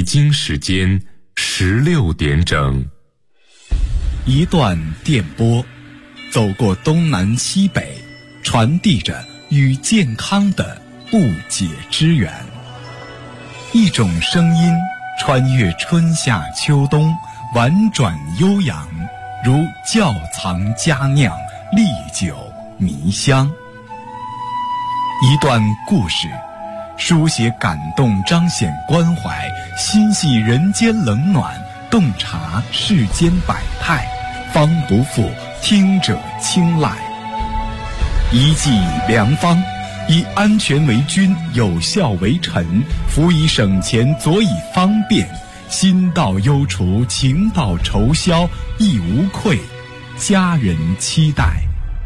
北京时间16点整。 一段电波，走过东南西北，传递着与健康的不解之缘。一种声音穿越春夏秋冬，婉转悠扬，如窖藏佳酿，历久弥香。一段故事，书写感动，彰显关怀，心系人间冷暖，洞察世间百态，方不负听者青睐。一剂良方，以安全为君，有效为臣，辅以省钱，佐以方便，心到忧除，情到愁消，亦无愧，家人期待。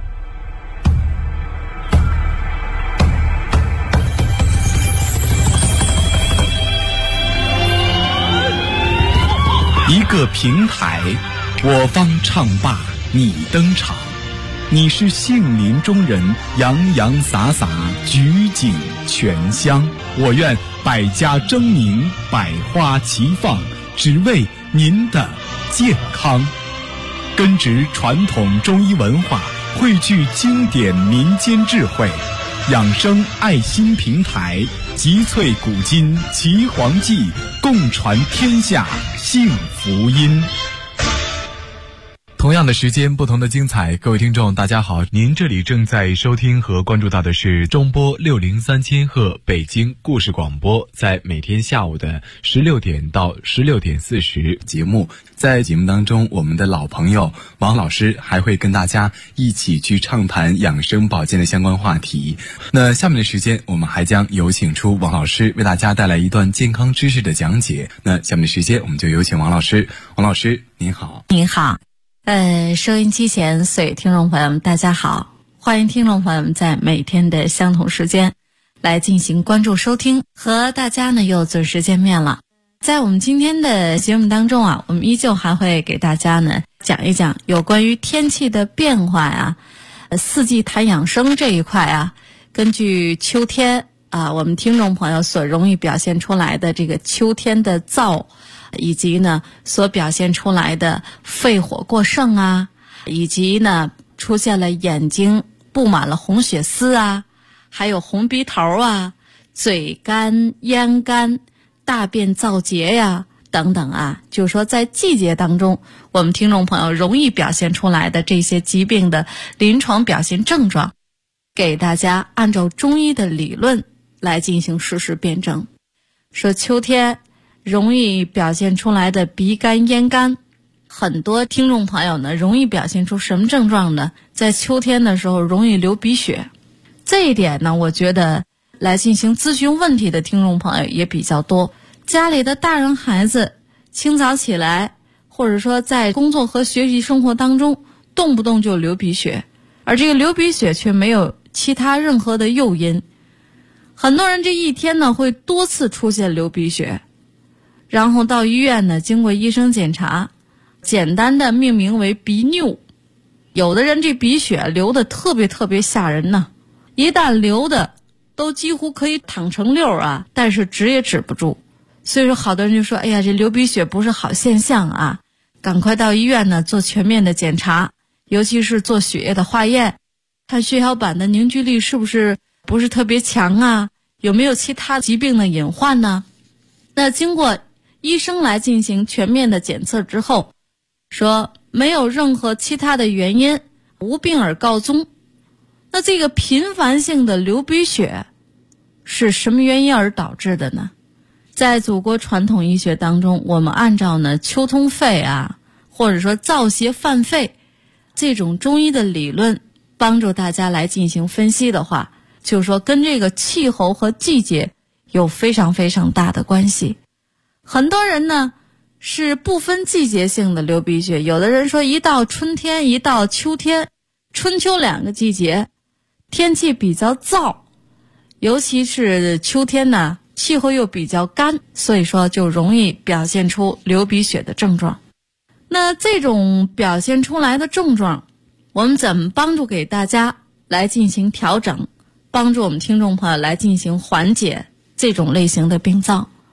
一个平台，我方唱罢你登场，你是杏林中人，洋洋洒洒，举景全香。我愿百家争鸣，百花齐放，只为您的健康。根植传统中医文化，汇聚经典民间智慧，养生爱心平台，集萃古今岐黄记，共传天下幸福音。同样的时间，不同的精彩。各位听众大家好，您这里正在收听和关注到的是中波603千赫北京故事广播，在每天下午的16点到16点40节目。在节目当中，我们的老朋友王老师还会跟大家一起去畅谈养生保健的相关话题。那下面的时间，我们还将有请出王老师为大家带来一段健康知识的讲解。那下面的时间，我们就有请王老师。王老师您好。 您好。收音机前所有听众朋友们大家好，欢迎听众朋友们在每天的相同时间来进行关注收听，和大家呢又准时见面了。在我们今天的节目当中啊，我们依旧还会给大家呢讲一讲有关于天气的变化呀，四季谈养生这一块啊，根据秋天啊，我们听众朋友所容易表现出来的这个秋天的燥，以及呢所表现出来的肺火过盛啊，以及呢出现了眼睛布满了红血丝啊，还有红鼻头啊，嘴干咽干，大便燥结呀等等啊，就是说在季节当中我们听众朋友容易表现出来的这些疾病的临床表现症状，给大家按照中医的理论来进行实时辩证。说秋天容易表现出来的鼻干咽干，很多听众朋友呢容易表现出什么症状呢？在秋天的时候容易流鼻血。这一点呢，我觉得来进行咨询问题的听众朋友也比较多。家里的大人孩子清早起来，或者说在工作和学习生活当中动不动就流鼻血，而这个流鼻血却没有其他任何的诱因。很多人这一天呢会多次出现流鼻血，然后到医院呢，经过医生检查，简单的命名为鼻衄。有的人这鼻血流的特别吓人呢，一旦流的都几乎可以淌成溜啊，但是止也止不住。所以说好多人就说，哎呀，这流鼻血不是好现象啊，赶快到医院呢做全面的检查，尤其是做血液的化验，看血小板的凝聚力是不是特别强啊，有没有其他疾病的隐患呢？那经过医生来进行全面的检测之后，说没有任何其他的原因，无病而告终。那这个频繁性的流鼻血是什么原因而导致的呢？在祖国传统医学当中，我们按照呢秋通肺啊，或者说燥邪犯肺这种中医的理论帮助大家来进行分析的话，就是说跟这个气候和季节有非常大的关系。很多人呢是不分季节性的流鼻血，有的人说一到春天一到秋天，春秋两个季节天气比较燥，尤其是秋天呢气候又比较干，所以说就容易表现出流鼻血的症状。那这种表现出来的症状，我们怎么帮助给大家来进行调整，帮助我们听众朋友来进行缓解这种类型的病灶？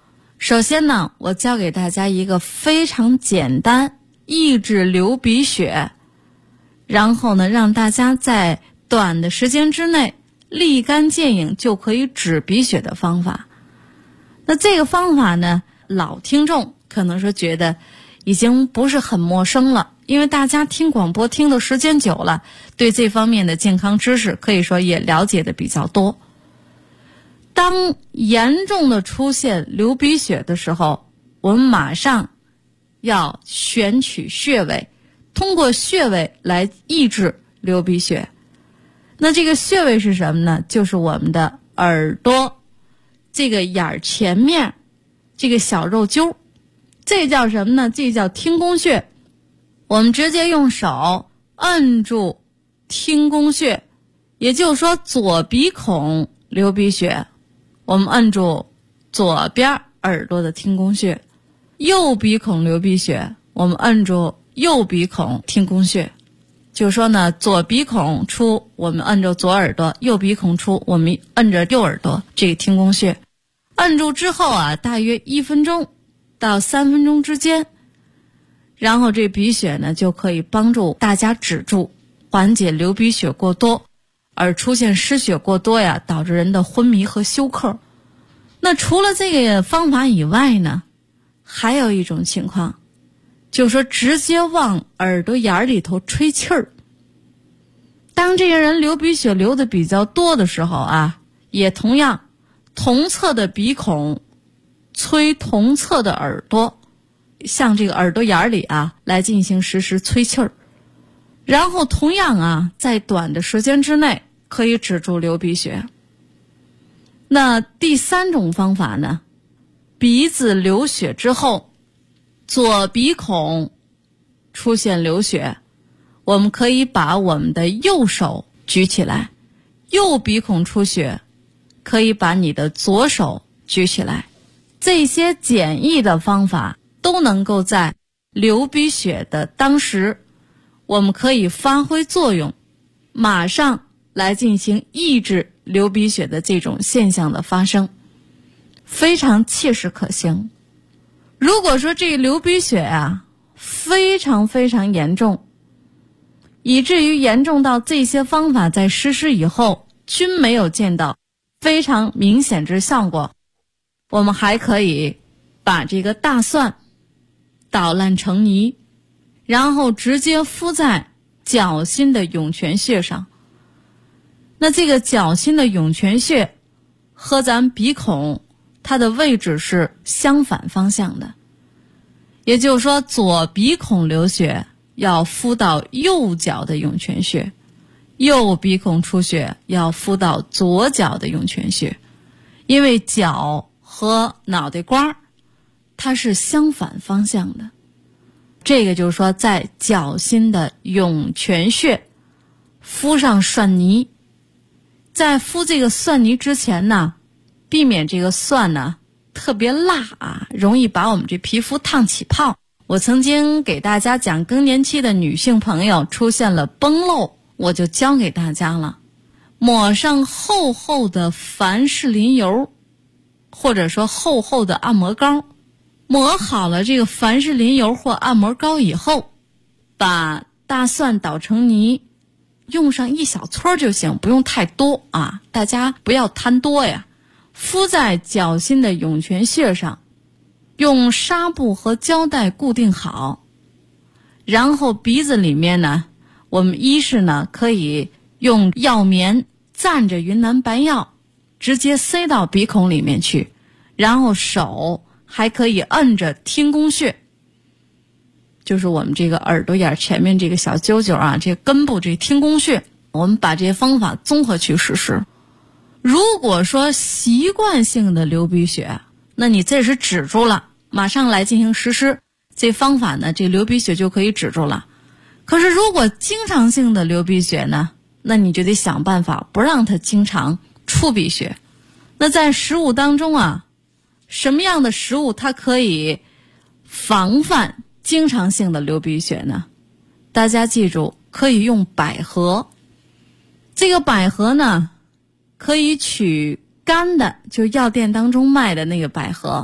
首先呢，我教给大家一个非常简单抑制流鼻血，然后呢让大家在短的时间之内立竿见影就可以止鼻血的方法。那这个方法呢，老听众可能是觉得已经不是很陌生了，因为大家听广播听的时间久了，对这方面的健康知识可以说也了解的比较多。当严重的出现流鼻血的时候，我们马上要选取穴位，通过穴位来抑制流鼻血。那这个穴位是什么呢？就是我们的耳朵这个眼前面这个小肉揪，这叫什么呢？这叫听宫穴。我们直接用手摁住听宫穴，也就是说左鼻孔流鼻血，我们摁住左边耳朵的听宫穴；右鼻孔流鼻血，我们摁住右鼻孔听宫穴。就是说呢，左鼻孔出，我们摁着左耳朵；右鼻孔出，我们摁着右耳朵，这个听宫穴。摁住之后啊，大约1分钟到3分钟之间，然后这鼻血呢就可以帮助大家止住，缓解流鼻血过多而出现失血过多呀，导致人的昏迷和休克。那除了这个方法以外呢，还有一种情况，就是说直接往耳朵眼里头吹气儿。当这个人流鼻血流的比较多的时候啊，也同样同侧的鼻孔吹同侧的耳朵，向这个耳朵眼里啊来进行实时吹气儿。然后同样啊，在短的时间之内可以止住流鼻血。那第3种方法呢，鼻子流血之后，左鼻孔出现流血，我们可以把我们的右手举起来；右鼻孔出血，可以把你的左手举起来。这些简易的方法都能够在流鼻血的当时，我们可以发挥作用，马上来进行抑制流鼻血的这种现象的发生，非常切实可行。如果说这个流鼻血啊非常非常严重，以至于严重到这些方法在实施以后均没有见到非常明显之效果，我们还可以把这个大蒜捣烂成泥，然后直接敷在脚心的涌泉穴上。那这个脚心的涌泉穴和咱鼻孔它的位置是相反方向的，也就是说左鼻孔流血要敷到右脚的涌泉穴，右鼻孔出血要敷到左脚的涌泉穴。因为脚和脑袋瓜它是相反方向的，这个就是说在脚心的涌泉穴敷上蒜泥。在敷这个蒜泥之前呢，避免这个蒜呢特别辣啊，容易把我们这皮肤烫起泡。我曾经给大家讲更年期的女性朋友出现了崩漏，我就教给大家了，抹上厚厚的凡士林油，或者说厚厚的按摩膏。抹好了这个凡士林油或按摩膏以后，把大蒜捣成泥，用上1小撮就行，不用太多啊，大家不要贪多呀。敷在脚心的涌泉穴上，用纱布和胶带固定好。然后鼻子里面呢，我们一是呢可以用药棉蘸着云南白药直接塞到鼻孔里面去，然后手还可以摁着听宫穴，就是我们这个耳朵眼前面这个小揪揪啊，这个根部这听宫穴，我们把这些方法综合去实施。如果说习惯性的流鼻血，那你这是止住了，马上来进行实施这方法呢，这流鼻血就可以止住了。可是如果经常性的流鼻血呢，那你就得想办法不让它经常出鼻血。那在食物当中啊，什么样的食物它可以防范经常性的流鼻血呢？大家记住，可以用百合。这个百合呢，可以取干的，就是药店当中卖的那个百合，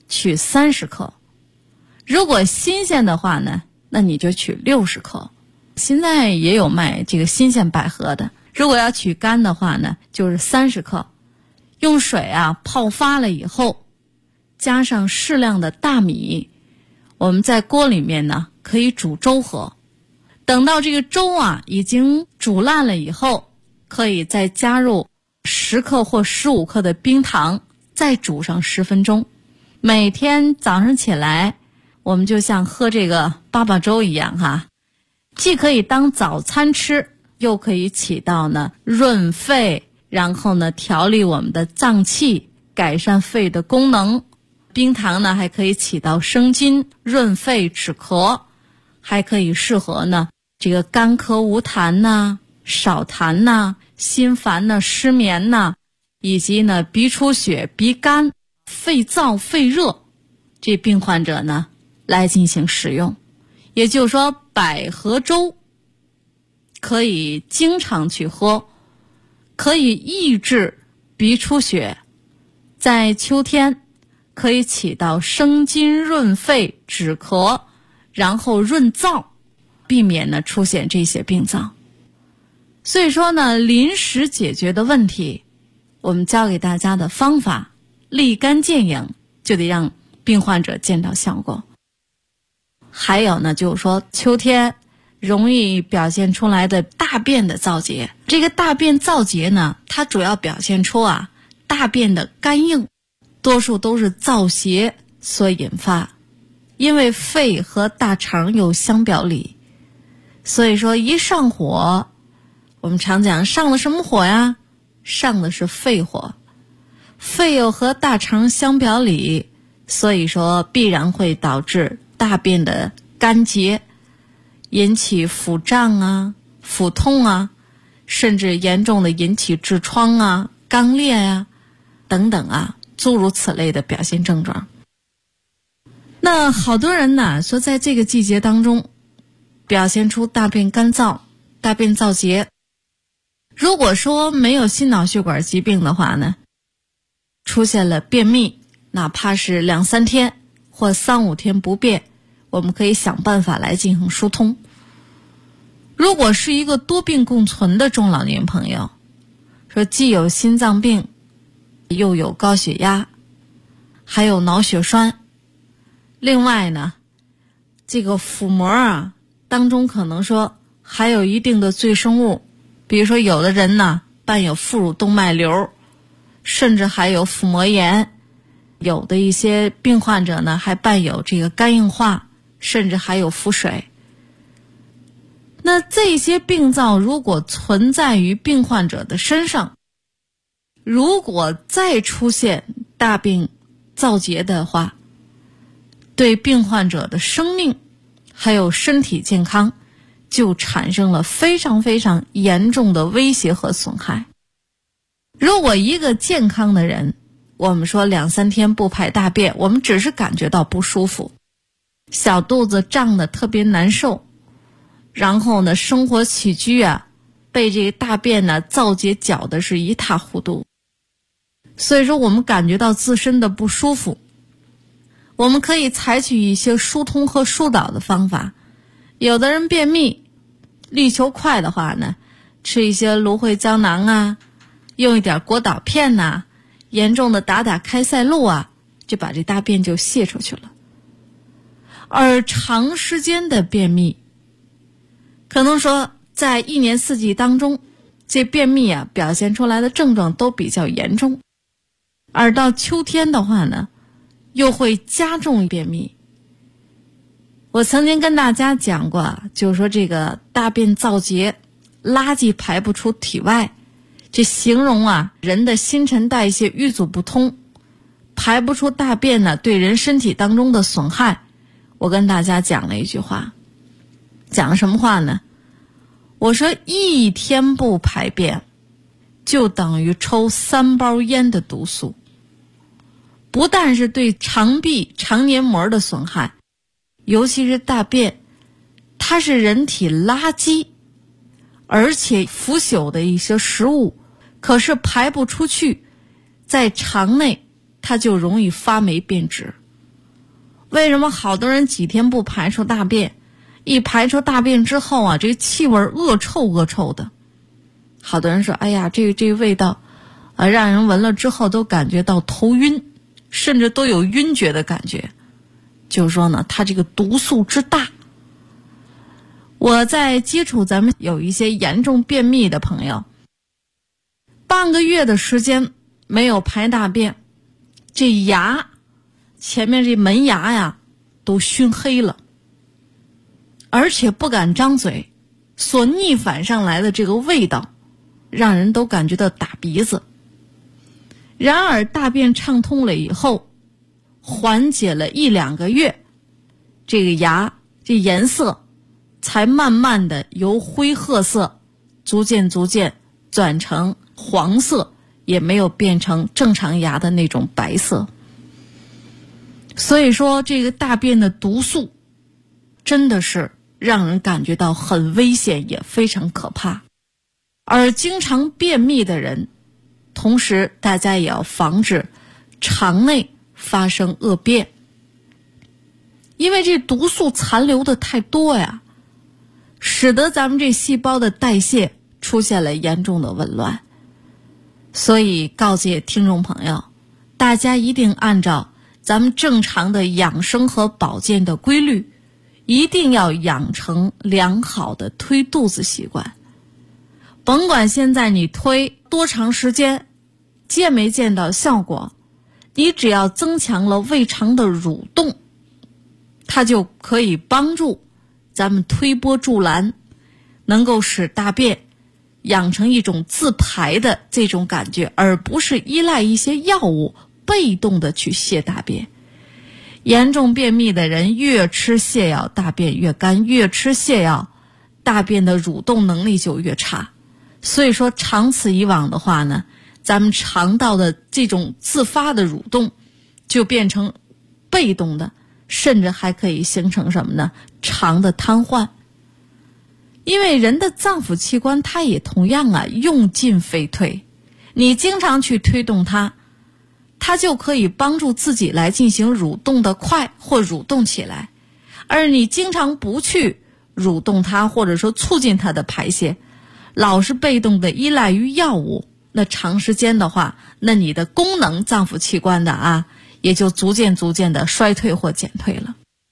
取30克。如果新鲜的话呢，那你就取60克。现在也有卖这个新鲜百合的，如果要取干的话呢，就是30克。用水泡发了以后，加上适量的大米，我们在锅里面呢可以煮粥喝。等到这个粥已经煮烂了以后，可以再加入10克或15克的冰糖，再煮上10分钟。每天早上起来，我们就像喝这个粑粑粥一样既可以当早餐吃，又可以起到呢润肺，然后呢调理我们的脏器，改善肺的功能。冰糖呢还可以起到生津、润肺、止咳，还可以适合呢这个干咳无痰少痰心烦失眠以及呢鼻出血、鼻干、肺燥、肺热，这病患者呢来进行使用。也就是说，百合粥可以经常去喝，可以抑制鼻出血，在秋天可以起到生津、润肺、止咳，然后润燥，避免呢出现这些病灶。所以说呢，临时解决的问题，我们教给大家的方法立竿见影，就得让病患者见到效果。还有呢，就是说秋天容易表现出来的大便的燥结。这个大便燥结呢，它主要表现出大便的干硬，多数都是燥邪所引发。因为肺和大肠有相表里，所以说一上火，我们常讲上了什么火呀？上的是肺火。肺又和大肠相表里，所以说必然会导致大便的干结，引起腹胀腹痛甚至严重的引起痔疮肛裂等等诸如此类的表现症状。那好多人呢说，在这个季节当中表现出大便干燥、大便燥结。如果说没有心脑血管疾病的话呢，出现了便秘，哪怕是2-3天或3-5天不便，我们可以想办法来进行疏通。如果是一个多病共存的中老年朋友，说既有心脏病，又有高血压，还有脑血栓，另外呢，这个腹膜当中可能说还有一定的赘生物，比如说有的人呢伴有副乳动脉瘤，甚至还有腹膜炎，有的一些病患者呢还伴有这个肝硬化，甚至还有腹水。那这些病灶如果存在于病患者的身上，如果再出现大便燥结的话，对病患者的生命还有身体健康就产生了非常非常严重的威胁和损害。如果一个健康的人，我们说2-3天不排大便，我们只是感觉到不舒服，小肚子胀得特别难受，然后呢生活起居被这个大便呢燥结搅得是一塌糊涂，所以说我们感觉到自身的不舒服，我们可以采取一些疏通和疏导的方法。有的人便秘力求快的话呢，吃一些芦荟胶囊用一点果导片严重的打开塞露就把这大便就泄出去了。而长时间的便秘，可能说在1年4季当中，这便秘表现出来的症状都比较严重，而到秋天的话呢，又会加重便秘。我曾经跟大家讲过，就是说这个大便燥结，垃圾排不出体外，这形容人的新陈代谢淤阻不通，排不出大便呢对人身体当中的损害。我跟大家讲了一句话，讲什么话呢？我说1天不排便就等于抽3包烟的毒素，不但是对肠壁、肠黏膜的损害，尤其是大便，它是人体垃圾，而且腐朽的一些食物，可是排不出去，在肠内它就容易发霉变质。 为什么好多人几天不排出大便，一排出大便之后啊，这气味恶臭的。好多人说，哎呀，这味道让人闻了之后都感觉到头晕，甚至都有晕厥的感觉。就是说呢，它这个毒素之大。我在接触咱们有一些严重便秘的朋友，半个月的时间没有排大便，这牙前面这门牙呀都熏黑了，而且不敢张嘴，所逆反上来的这个味道让人都感觉到打鼻子。然而大便畅通了以后，缓解了1-2个月，这个牙这颜色才慢慢的由灰褐色逐渐转成黄色，也没有变成正常牙的那种白色。所以说这个大便的毒素真的是让人感觉到很危险，也非常可怕。而经常便秘的人，同时大家也要防止肠内发生恶变，因为这毒素残留的太多呀，使得咱们这细胞的代谢出现了严重的紊乱。所以告诫听众朋友，大家一定按照咱们正常的养生和保健的规律，一定要养成良好的推肚子习惯。甭管现在你推多长时间，见没见到效果，你只要增强了胃肠的蠕动，它就可以帮助咱们推波助澜，能够使大便养成一种自排的这种感觉，而不是依赖一些药物被动的去泻大便。严重便秘的人越吃泻药大便越干，越吃泻药大便的蠕动能力就越差。所以说长此以往的话呢，咱们肠道的这种自发的蠕动就变成被动的，甚至还可以形成什么呢？肠的瘫痪。因为人的脏腑器官它也同样用进废退，你经常去推动它，它就可以帮助自己来进行蠕动的快或蠕动起来。而你经常不去蠕动它，或者说促进它的排泄，老是被动的依赖于药物，那长时间的话，那你的功能脏腑器官的也就逐渐的衰退或减退了。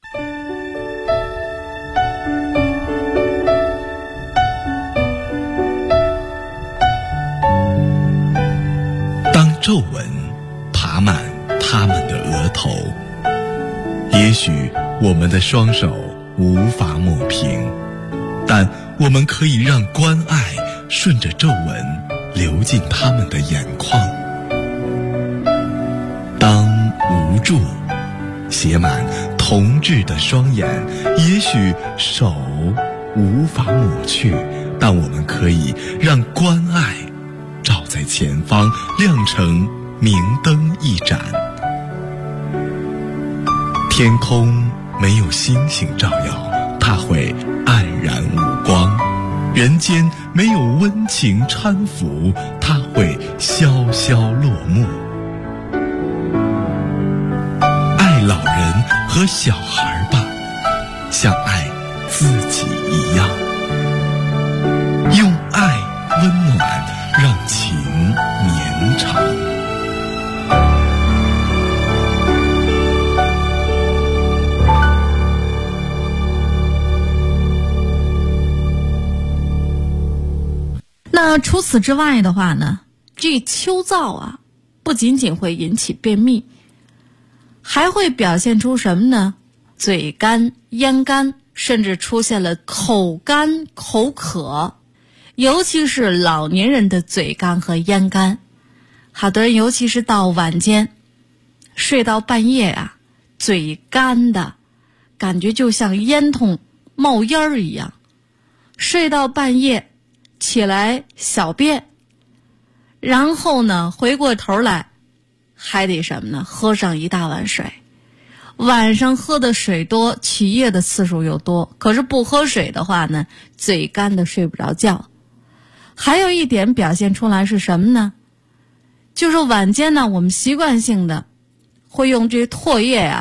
当皱纹爬满他们的额头，也许我们的双手无法抹平，但我们可以让关爱顺着皱纹流进他们的眼眶。当无助写满同志的双眼，也许手无法抹去，但我们可以让关爱照在前方，亮成明灯一盏。天空没有星星照耀，它会黯然无光；人间没有温情搀扶，它会萧萧落幕。爱老人和小孩吧，像爱自己一样，用爱温暖，让情绵长。 那除此之外的话呢，这秋燥不仅仅会引起便秘，还会表现出什么呢？嘴干、咽干，甚至出现了口干、口渴。尤其是老年人的嘴干和咽干，好多人尤其是到晚间睡到半夜嘴干的感觉就像烟筒冒烟儿一样，睡到半夜起来小便，然后呢回过头来还得什么呢？喝上一大碗水。晚上喝的水多，起夜的次数又多，可是不喝水的话呢，嘴干的睡不着觉。还有一点表现出来是什么呢？就是晚间呢，我们习惯性的会用这唾液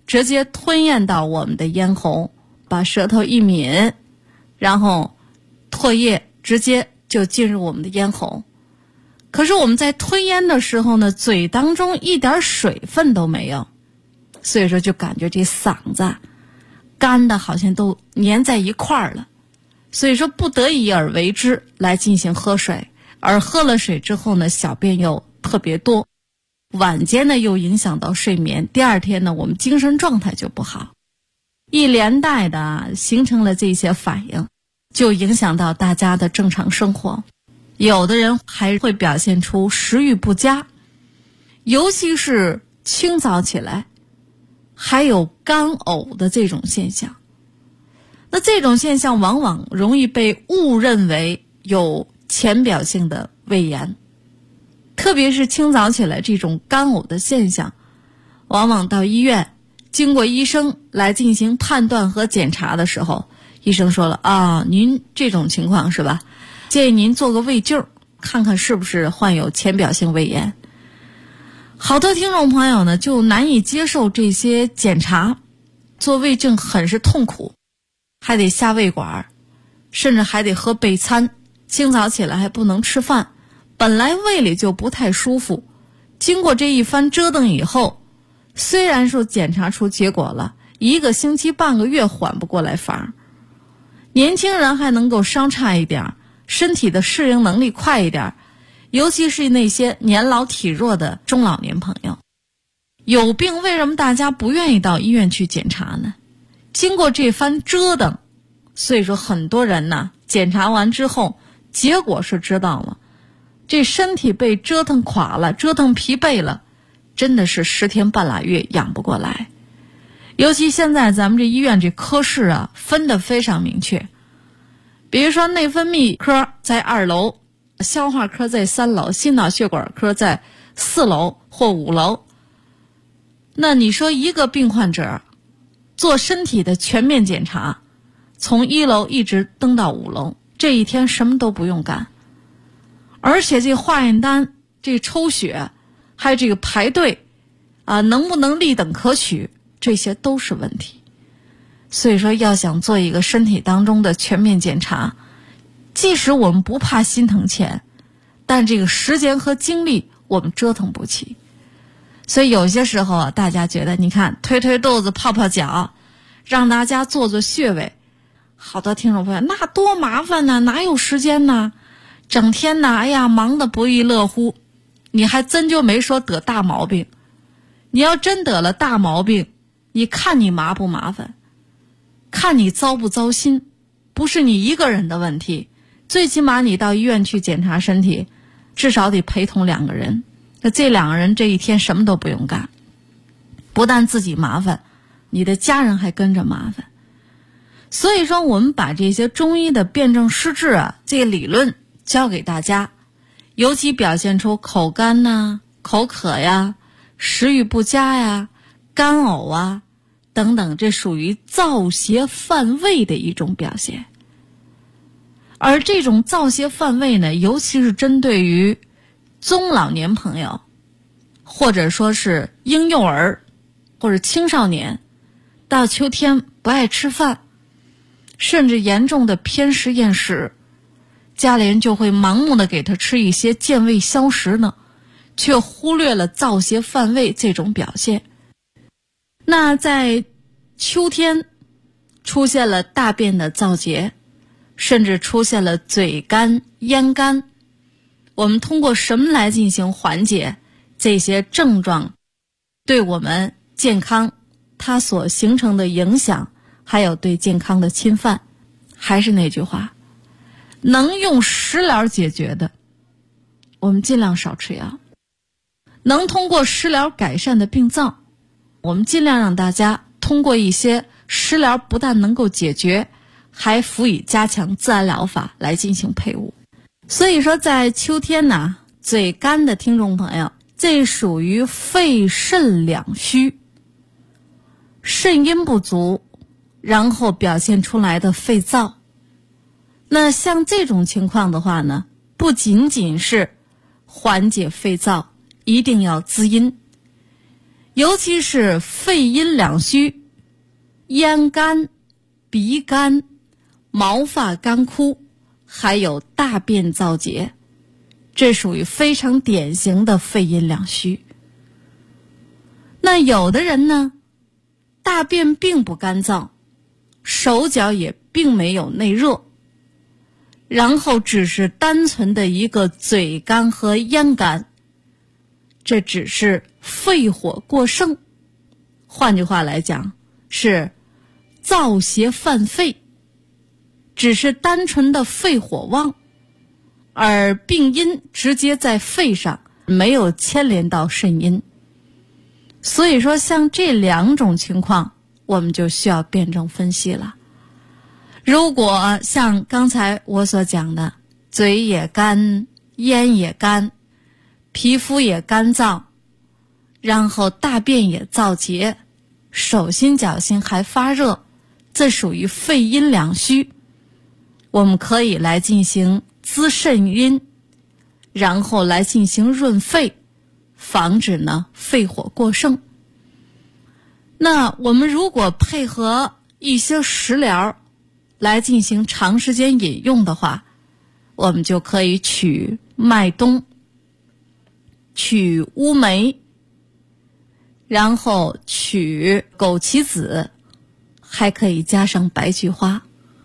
直接吞咽到我们的咽喉，把舌头一抿，然后唾液直接就进入我们的咽喉。可是我们在吞咽的时候呢，嘴当中一点水分都没有，所以说就感觉这嗓子干的好像都粘在一块儿了，所以说不得已而为之来进行喝水，而喝了水之后呢，小便又特别多，晚间呢又影响到睡眠，第二天呢我们精神状态就不好，一连带的形成了这些反应，就影响到大家的正常生活。有的人还会表现出食欲不佳，尤其是清早起来还有干呕的这种现象。那这种现象往往容易被误认为有浅表性的胃炎，特别是清早起来这种干呕的现象，往往到医院经过医生来进行判断和检查的时候，医生说了您这种情况是吧，建议您做个胃镜，看看是不是患有浅表性胃炎。好多听众朋友呢就难以接受这些检查，做胃镜很是痛苦，还得下胃管，甚至还得喝备餐，清早起来还不能吃饭，本来胃里就不太舒服，经过这一番折腾以后，虽然说检查出结果了，1个星期半个月缓不过来烦。年轻人还能够稍差一点，身体的适应能力快一点，尤其是那些年老体弱的中老年朋友。有病为什么大家不愿意到医院去检查呢？经过这番折腾，所以说很多人呢检查完之后结果是知道了，这身体被折腾垮了，折腾疲惫了，真的是10天半拉月养不过来。尤其现在咱们这医院这科室分得非常明确，比如说内分泌科在2楼，消化科在3楼，心脑血管科在4楼或5楼。那你说一个病患者做身体的全面检查，从1楼一直登到5楼，这一天什么都不用干，而且这化验单、这抽血还有这个排队能不能立等可取，这些都是问题。所以说要想做一个身体当中的全面检查，即使我们不怕心疼钱，但这个时间和精力我们折腾不起。所以有些时候大家觉得你看推推肚子泡泡脚，让大家做做穴位，好多听众朋友那多麻烦呢，哪有时间呢，整天呢忙得不亦乐乎。你还真就没说得大毛病，你要真得了大毛病，你看你麻不麻烦，看你糟不糟心，不是你一个人的问题，最起码你到医院去检查身体，至少得陪同2个人，那这2个人这一天什么都不用干，不但自己麻烦，你的家人还跟着麻烦。所以说我们把这些中医的辨证施治这个理论教给大家，尤其表现出口干口渴食欲不佳干呕等等，这属于燥邪犯胃的一种表现。而这种燥邪犯胃呢，尤其是针对于中老年朋友，或者说是婴幼儿或者青少年，到秋天不爱吃饭，甚至严重的偏食厌食，家里人就会盲目的给他吃一些健胃消食呢，却忽略了燥邪犯胃这种表现。那在秋天出现了大便的燥结，甚至出现了嘴干咽干，我们通过什么来进行缓解这些症状对我们健康它所形成的影响，还有对健康的侵犯？还是那句话，能用食疗解决的我们尽量少吃药，能通过食疗改善的病灶，我们尽量让大家通过一些食疗不但能够解决，还辅以加强自然疗法来进行配伍。所以说在秋天呢，嘴干的听众朋友，这属于肺肾两虚，肾阴不足，然后表现出来的肺燥。那像这种情况的话呢，不仅仅是缓解肺燥，一定要滋阴。 尤其是肺阴两虚、咽干、鼻干、毛发干枯，还有大便燥结，这属于非常典型的肺阴两虚。那有的人呢，大便并不干燥，手脚也并没有内热，然后只是单纯的一个嘴干和咽干，这只是肺火过盛，换句话来讲是燥邪犯肺，只是单纯的肺火旺，而病因直接在肺上，没有牵连到肾阴。所以说像这两种情况，我们就需要辩证分析了。如果像刚才我所讲的，嘴也干，咽也干，皮肤也干燥，然后大便也燥结，手心脚心还发热，这属于肺阴两虚。我们可以来进行滋肾阴，然后来进行润肺，防止呢肺火过盛。那我们如果配合一些食疗来进行长时间饮用的话，我们就可以取麦冬、取乌梅，然后取枸杞子，还可以加上白菊花。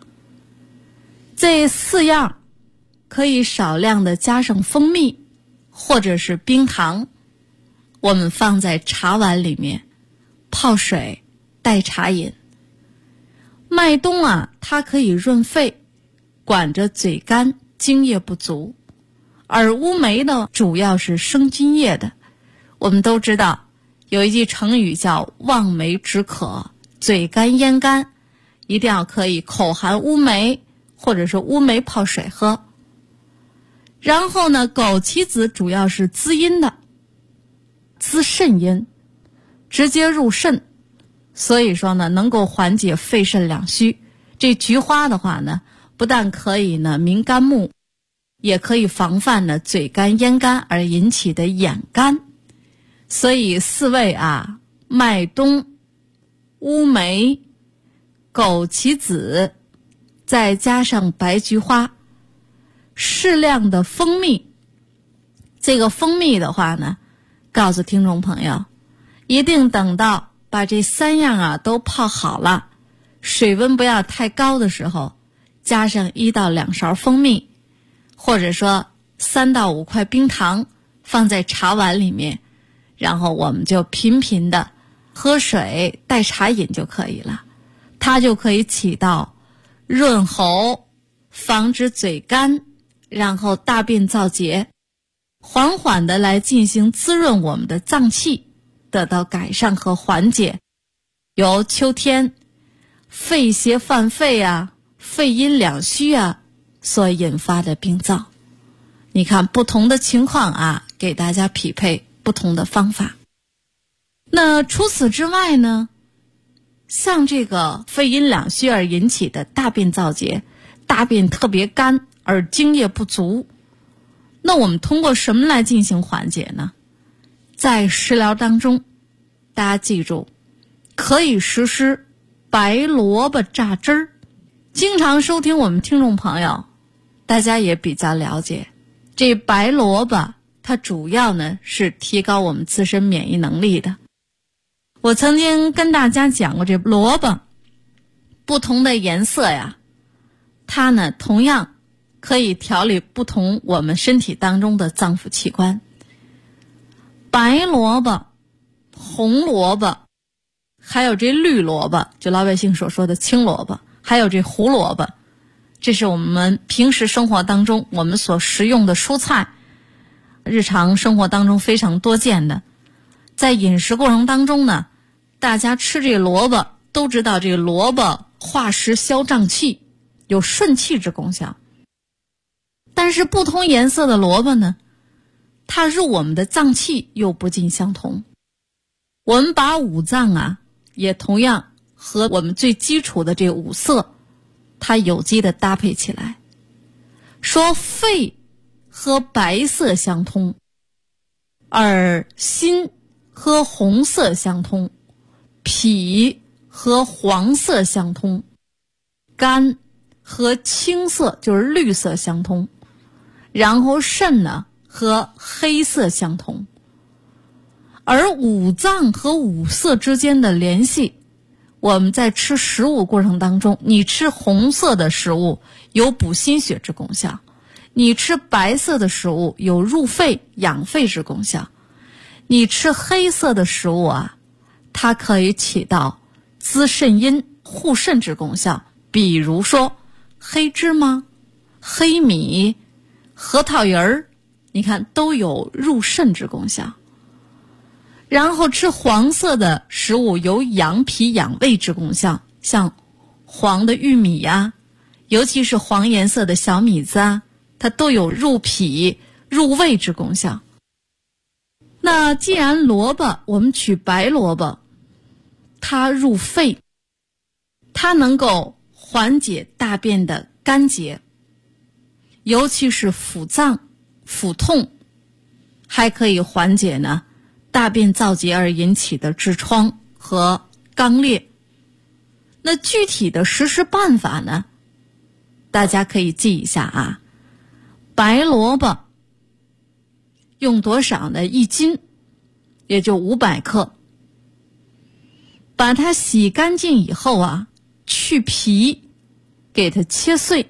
这4样可以少量的加上蜂蜜或者是冰糖，我们放在茶碗里面泡水代茶饮。麦冬啊，它可以润肺，管着嘴干津液不足，而乌梅呢主要是生津液的。我们都知道有一句成语叫望梅止渴，嘴干咽干，一定要可以口含乌梅或者是乌梅泡水喝。然后呢，枸杞子主要是滋阴的，滋肾阴，直接入肾，所以说呢能够缓解肺肾两虚。这菊花的话呢，不但可以呢明肝目，也可以防范呢嘴干咽干而引起的眼干。所以4味啊，麦冬、乌梅、枸杞子，再加上白菊花，适量的蜂蜜。这个蜂蜜的话呢，告诉听众朋友，一定等到把这3样啊都泡好了，水温不要太高的时候，加上1到2勺蜂蜜，或者说3到5块冰糖，放在茶碗里面，然后我们就频频的喝水代茶饮就可以了。它就可以起到润喉，防止嘴干，然后大便燥结，缓缓的来进行滋润我们的脏器，得到改善和缓解由秋天肺邪犯肺啊、肺阴两虚啊所引发的病灶。你看不同的情况啊，给大家匹配不同的方法。那除此之外呢，像这个肺阴两虚而引起的大便燥结，大便特别干而津液不足，那我们通过什么来进行缓解呢？在食疗当中，大家记住，可以实施白萝卜榨汁儿。经常收听我们听众朋友，大家也比较了解，这白萝卜它主要呢是提高我们自身免疫能力的。我曾经跟大家讲过，这萝卜不同的颜色呀，它呢同样可以调理不同我们身体当中的脏腑器官。白萝卜、红萝卜，还有这绿萝卜，就老百姓所说的青萝卜，还有这胡萝卜，这是我们平时生活当中我们所食用的蔬菜，日常生活当中非常多见的。在饮食过程当中呢，大家吃这萝卜都知道，这个萝卜化食消胀气，有顺气之功效。但是不同颜色的萝卜呢，它入我们的脏器又不尽相同。我们把五脏啊，也同样和我们最基础的这五色，它有机的搭配起来。说肺和白色相通，而心和红色相通，脾和黄色相通，肝和青色就是绿色相通，然后肾呢和黑色相通。而五脏和五色之间的联系，我们在吃食物过程当中，你吃红色的食物有补心血之功效，你吃白色的食物有入肺养肺之功效，你吃黑色的食物啊，它可以起到滋肾阴护肾之功效，比如说黑芝麻、黑米、核桃仁儿，你看都有入肾之功效。然后吃黄色的食物有养脾养胃之功效，像黄的玉米呀，尤其是黄颜色的小米子啊，它都有入脾入胃之功效。那既然萝卜，我们取白萝卜，它入肺，它能够缓解大便的干结，尤其是腹胀、腹痛，还可以缓解呢大便燥结而引起的痔疮和肛裂。那具体的实施办法呢，大家可以记一下啊。白萝卜用多少呢？1斤，也就500克。把它洗干净以后啊，去皮，给它切碎，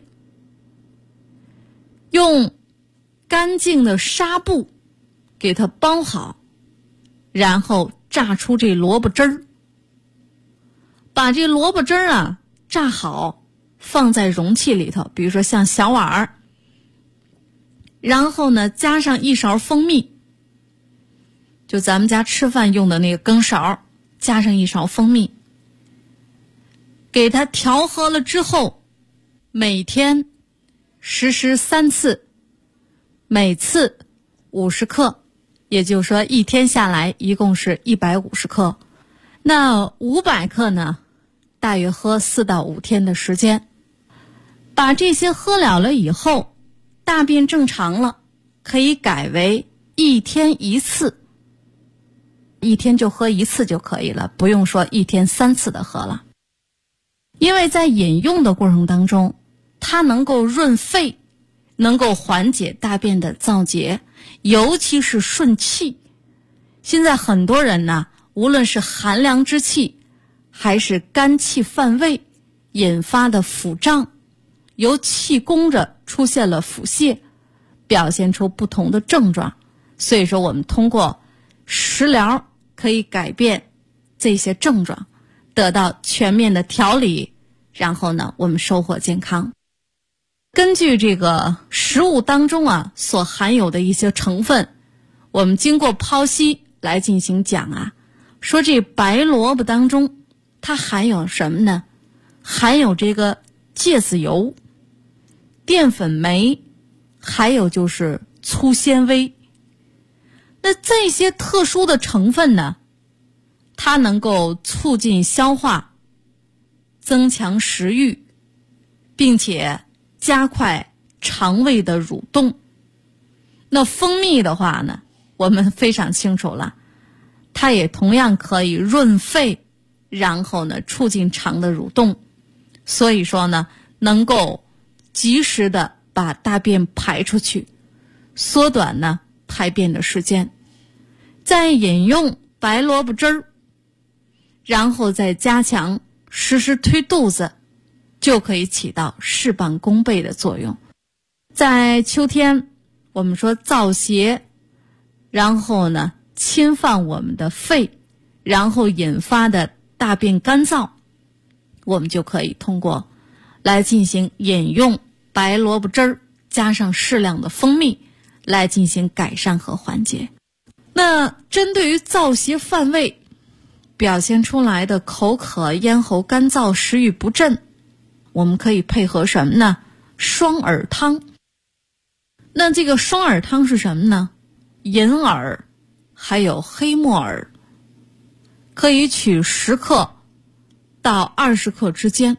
用干净的纱布给它包好，然后榨出这萝卜汁儿。把这萝卜汁儿啊榨好，放在容器里头，比如说像小碗儿，然后呢加上1勺蜂蜜，就咱们家吃饭用的那个羹勺，加上1勺蜂蜜，给它调和了之后，每天实施3次，每次50克，也就是说一天下来一共是150克。那500克呢，大约喝4到5天的时间。把这些喝了以后，大便正常了，可以改为1天1次，1天就喝1次就可以了，不用说1天3次的喝了。因为在饮用的过程当中，它能够润肺，能够缓解大便的燥结，尤其是顺气。现在很多人呢，无论是寒凉之气，还是肝气犯胃引发的腹胀，由气攻着出现了腹泻，表现出不同的症状。所以说我们通过食疗可以改变这些症状，得到全面的调理，然后呢我们收获健康。根据这个食物当中啊所含有的一些成分，我们经过剖析来进行讲啊，说这白萝卜当中它含有什么呢？含有这个芥子油、淀粉酶，还有就是粗纤维。那这些特殊的成分呢，它能够促进消化，增强食欲，并且加快肠胃的蠕动。那蜂蜜的话呢，我们非常清楚了，它也同样可以润肺，然后呢促进肠的蠕动，所以说呢能够及时的把大便排出去，缩短呢排便的时间。再饮用白萝卜汁儿，然后再加强实施推肚子，就可以起到事半功倍的作用。在秋天我们说燥邪，然后呢侵犯我们的肺，然后引发的大便干燥，我们就可以通过来进行饮用白萝卜汁儿，加上适量的蜂蜜来进行改善和缓解。那针对于燥邪犯胃表现出来的口渴、咽喉干燥、食欲不振，我们可以配合什么呢？双耳汤。那这个双耳汤是什么呢？银耳还有黑木耳，可以取10克到20克之间。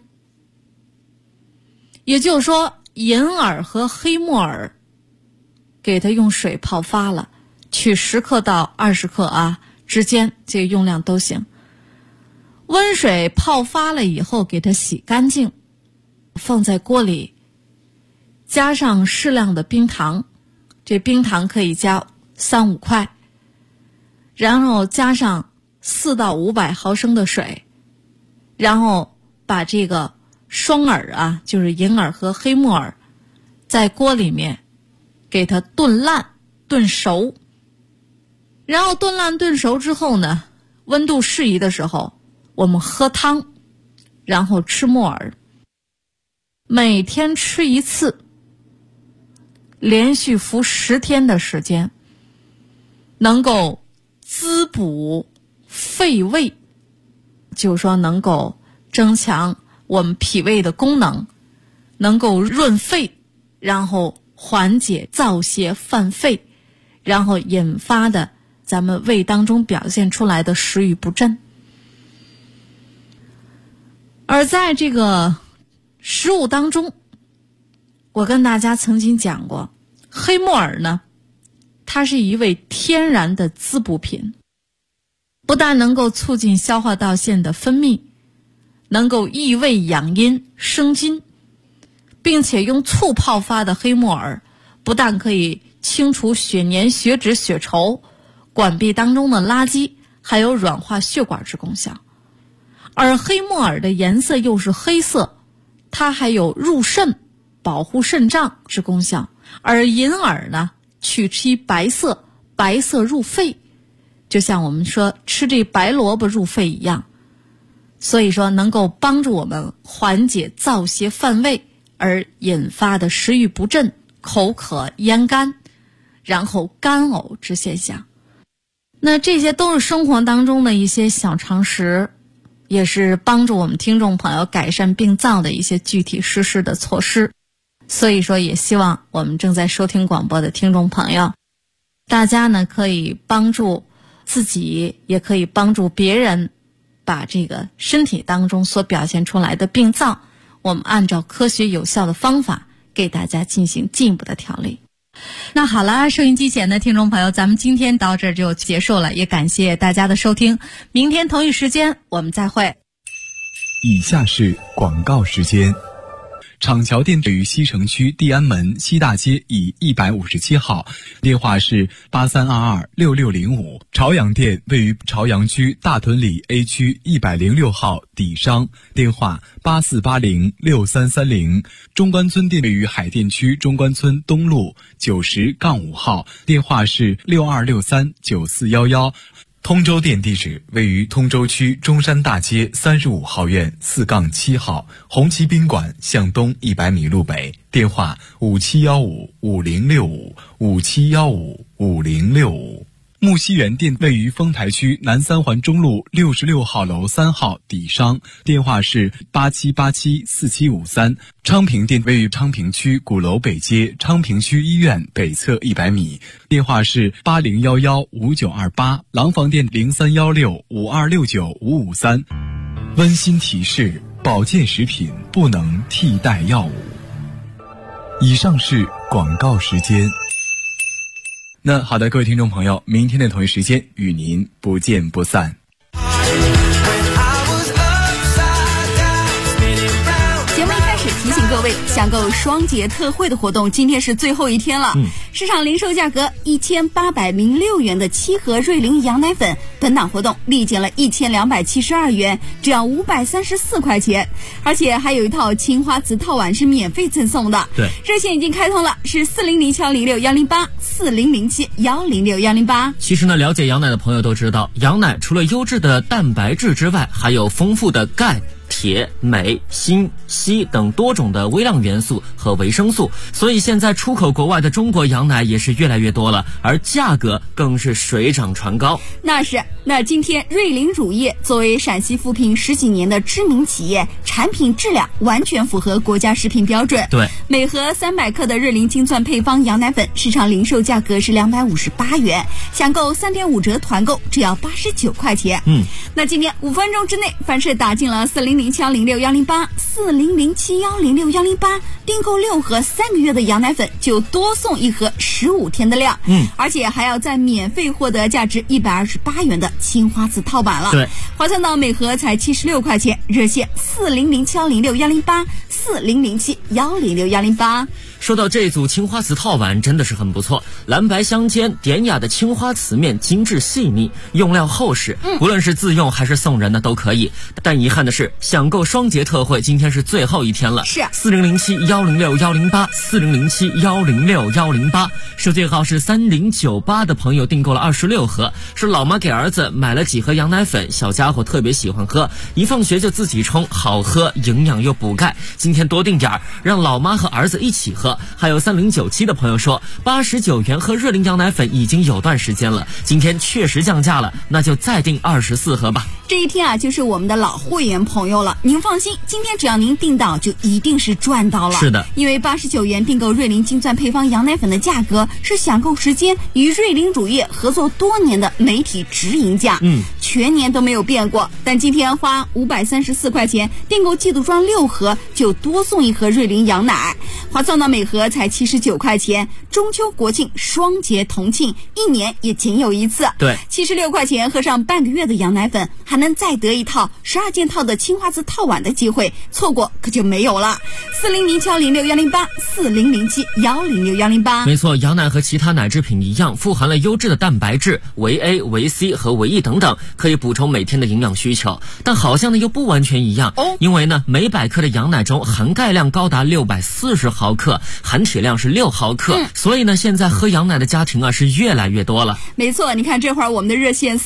也就是说，银耳和黑木耳给它用水泡发了，取10克到20克啊， 之间，这个用量都行。温水泡发了以后，给它洗干净，放在锅里，加上适量的冰糖，这冰糖可以加3-5块，然后加上400到500毫升的水，然后把这个双耳啊，就是银耳和黑木耳，在锅里面给它炖烂炖熟，然后炖烂炖熟之后呢，温度适宜的时候我们喝汤，然后吃木耳，每天吃一次，连续服10天的时间，能够滋补肺胃，就是说能够增强我们脾胃的功能，能够润肺，然后缓解燥邪犯肺，然后引发的咱们胃当中表现出来的食欲不振。而在这个食物当中，我跟大家曾经讲过，黑木耳呢，它是一味天然的滋补品，不但能够促进消化道腺的分泌，能够益胃养阴生津，并且用醋泡发的黑木耳不但可以清除血粘血脂血稠，管壁当中的垃圾，还有软化血管之功效。而黑木耳的颜色又是黑色，它还有入肾保护肾脏之功效。而银耳呢，取其白色，白色入肺，就像我们说吃这白萝卜入肺一样，所以说能够帮助我们缓解燥邪犯胃而引发的食欲不振、口渴咽干，然后干呕之现象。那这些都是生活当中的一些小常识，也是帮助我们听众朋友改善病灶的一些具体实施的措施。所以说也希望我们正在收听广播的听众朋友，大家呢可以帮助自己，也可以帮助别人，把这个身体当中所表现出来的病灶，我们按照科学有效的方法给大家进行进一步的调理。那好了，收音机前的听众朋友，咱们今天到这儿就结束了，也感谢大家的收听，明天同一时间我们再会。 以下是广告时间。厂桥店位于西城区地安门西大街以157号，电话是83226605。朝阳店位于朝阳区大屯里 A 区106号底商，电话84806330。中关村店位于海淀区中关村东路90-5号，电话是62639411。通州店地址位于通州区中山大街35号院4-7号，红旗宾馆向东100米路北，电话57155065，57155065。木樨园店位于丰台区南三环中路66号楼3号底商，电话是87874753。昌平店位于昌平区鼓楼北街昌平区医院北侧100米，电话是80115928。廊坊店031652695553。温馨提示：保健食品不能替代药物。以上是广告时间。那好的，各位听众朋友，明天的同一时间与您不见不散。 提醒各位，抢购双节特惠的活动今天是最后一天了。市场零售价格1806元的7盒瑞麟羊奶粉，本档活动立减了1272元，只要534块钱，而且还有一套青花瓷套碗是免费赠送的。 对， 热线已经开通了，是4007106108，4007106108。 其实呢，了解羊奶的朋友都知道，羊奶除了优质的蛋白质之外，还有丰富的钙、铁、镁、锌、硒等多种的微量元素和维生素，所以现在出口国外的中国羊奶也是越来越多了，而价格更是水涨船高。 那今天瑞麟乳业作为陕西扶贫10几年的知名企业，产品质量完全符合国家食品标准。 对， 每盒300克的瑞麟精钻配方羊奶粉，市场零售价格是258元，抢购3.5折团购只要89块钱。那今天5分钟之内，凡是打进了40 4007106108，4007106108，订购6盒3个月的羊奶粉就多送1盒15天的量，而且还要再免费获得价值128元的青花瓷套碗了。 对， 划算到每盒才76块钱，热线4007106108，4007106108。 说到这组青花瓷套碗真的是很不错，蓝白相间，典雅的青花瓷面，精致细腻，用料厚实，无论是自用还是送人呢都可以。但遗憾的是，享购双节特惠今天是最后一天了， 是 4007106108，4007106108，手机号是3098的朋友订购了26盒，是老妈给儿子买了几盒羊奶粉，小家伙特别喜欢喝，一放学就自己冲，好喝，营养又补钙。今天多订点，让老妈和儿子一起喝。还有3097的朋友说，89元喝瑞麟羊奶粉已经有段时间了，今天确实降价了，那就再订24盒吧。 这一天啊，就是我们的老会员朋友了，您放心，今天只要您订到，就一定是赚到了。 是的， 因为89元订购瑞麟金钻配方羊奶粉的价格是享购时间与瑞麟乳业合作多年的媒体直营价，全年都没有变过。但今天花534块钱订购季度装6盒，就多送1盒瑞麟羊奶，划算到每盒才79块钱。中秋国庆双节同庆，一年也仅有一次。 对 ，76块钱喝上半个月的羊奶粉，还能再得一套12件套的青花瓷套碗的机会，错过可就没有了。4007106108，4007106108。 没错，羊奶和其他奶制品一样，富含了优质的蛋白质，维 A、维 C 和维 E 等等，可以补充每天的营养需求。但好像呢又不完全一样，因为呢每100克的羊奶中含钙量高达640毫克，含铁量是6毫克，所以呢现在喝羊奶的家庭啊是越来越多了。 没错，你看这会儿我们的热线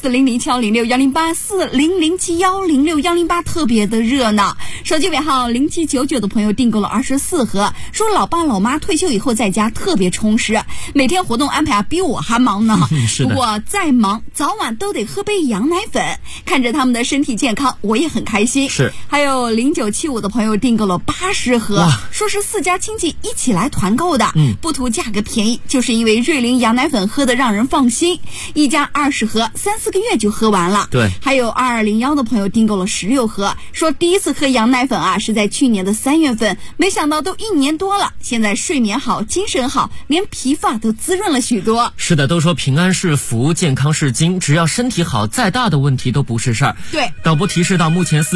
4007106108，4007106108特别的热闹。手机尾号0799的朋友订购了24盒，说老爸老妈退休以后在家特别充实，每天活动安排啊比我还忙呢。 是的， 不过再忙早晚都得喝杯羊奶粉，看着他们的身体健康，我也很开心。 是， 还有0975的朋友订购了80盒，说是4家亲戚一起来团购的，不图价格便宜，就是因为瑞麟羊奶粉喝得让人放心，一家20盒3-4个月就喝完了。 对， 还有2201的朋友订购了16盒，说第一次喝羊奶粉啊是在去年的3月份，没想到都1年多了，现在睡眠好，精神好，连皮发都滋润了许多。 是的，都说平安是福，健康是金，只要身体好，再大的问题都不是事儿。 对， 导播提示到，目前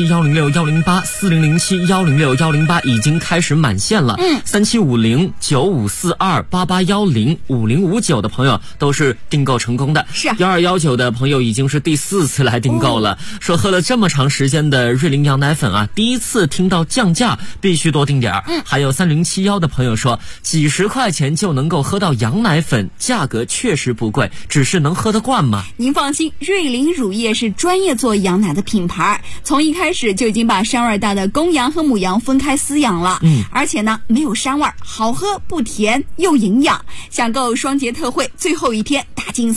4007106108，4007106108已经开始满线了。3750954288105059的朋友都是订购成功的。 是啊 1219的朋友已经是第4次来订购了，说喝了这么长时间的瑞麟羊奶粉啊，第一次听到降价，必须多订点儿。还有3071的朋友说，几十块钱就能够喝到羊奶粉，价格确实不贵，只是能喝得惯吗？ 您放心，瑞麟乳业是专业做羊奶的品牌，从一开始就已经把膻味大的公羊和母羊分开饲养了，而且呢没有膻味，好喝不甜又营养。享购双节特惠最后一天，打进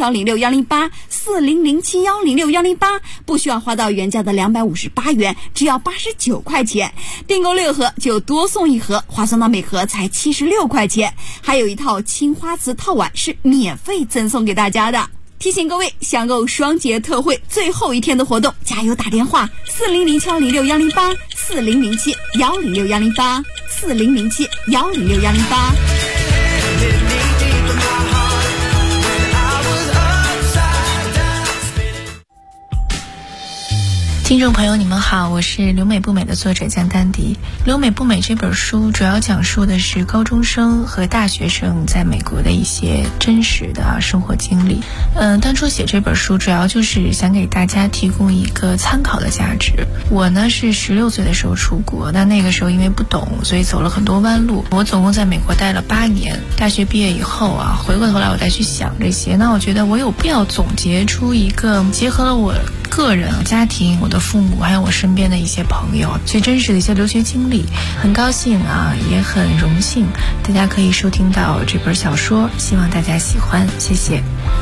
4007106108，4007106108，不需要花到原价的258元，只要89块钱，订购6盒就多送1盒，划算到每盒才76块钱，还有一套青花瓷套碗是免费赠送给大家的。提醒各位，享购双节特惠最后一天的活动，加油打电话4007106108，4007106108，4007106108。 听众朋友你们好，我是留美不美的作者江丹迪。留美不美这本书主要讲述的是高中生和大学生在美国的一些真实的生活经历。当初写这本书主要就是想给大家提供一个参考的价值。我呢是16岁的时候出国，那个时候因为不懂，所以走了很多弯路。我总共在美国待了8年，大学毕业以后啊，回过头来我再去想这些，那我觉得我有必要总结出一个结合了我个人、家庭、我的父母还有我身边的一些朋友最真实的一些留学经历。很高兴啊，也很荣幸大家可以收听到这本小说，希望大家喜欢，谢谢。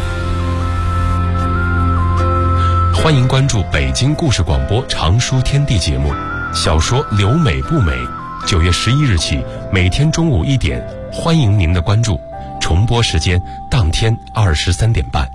欢迎关注北京故事广播长书天地节目，小说《留美不美》，9月11日起每天中午1点，欢迎您的关注，重播时间当天23点半。